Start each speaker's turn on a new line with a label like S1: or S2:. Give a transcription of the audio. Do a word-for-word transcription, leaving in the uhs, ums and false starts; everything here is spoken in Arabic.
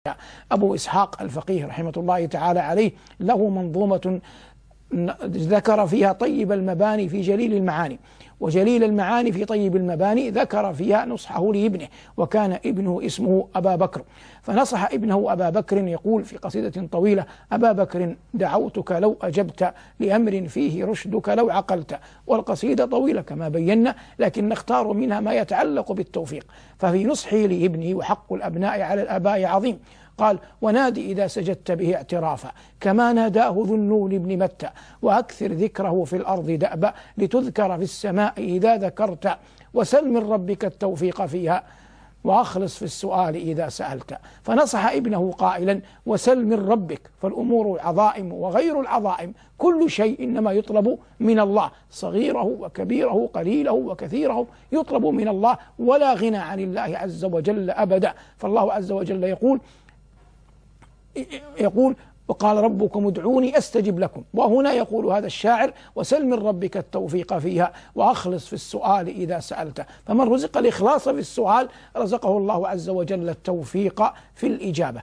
S1: أبو إسحاق الفقيه رحمة الله تعالى عليه له منظومة ذكر فيها طيب المباني في جليل المعاني، وجليل المعاني في طيب المباني ذكر فيها نصحه لابنه، وكان ابنه اسمه أبا بكر، فنصح ابنه أبا بكر يقول في قصيدة طويلة: أبا بكر دعوتك لو أجبت لأمر فيه رشدك لو عقلت. والقصيدة طويلة كما بينا، لكن نختار منها ما يتعلق بالتوفيق. ففي نصحي لابني وحق الأبناء على الآباء عظيم، قال: ونادي إذا سجدت به اعترافا كما ناداه ذو النون بن متى، وأكثر ذكره في الأرض دأبا لتذكر في السماء إذا ذكرت، وسل من ربك التوفيق فيها وأخلص في السؤال إذا سألت. فنصح ابنه قائلا: وسل من ربك، فالأمور عظائم وغير العظائم كل شيء إنما يطلب من الله، صغيره وكبيره قليله وكثيره يطلب من الله، ولا غنى عن الله عز وجل أبدا. فالله عز وجل يقول يقول وقال ربكم ادعوني أستجب لكم. وهنا يقول هذا الشاعر: وسل من ربك التوفيق فيها وأخلص في السؤال إذا سألت. فمن رزق الإخلاص في السؤال رزقه الله عز وجل التوفيق في الإجابة.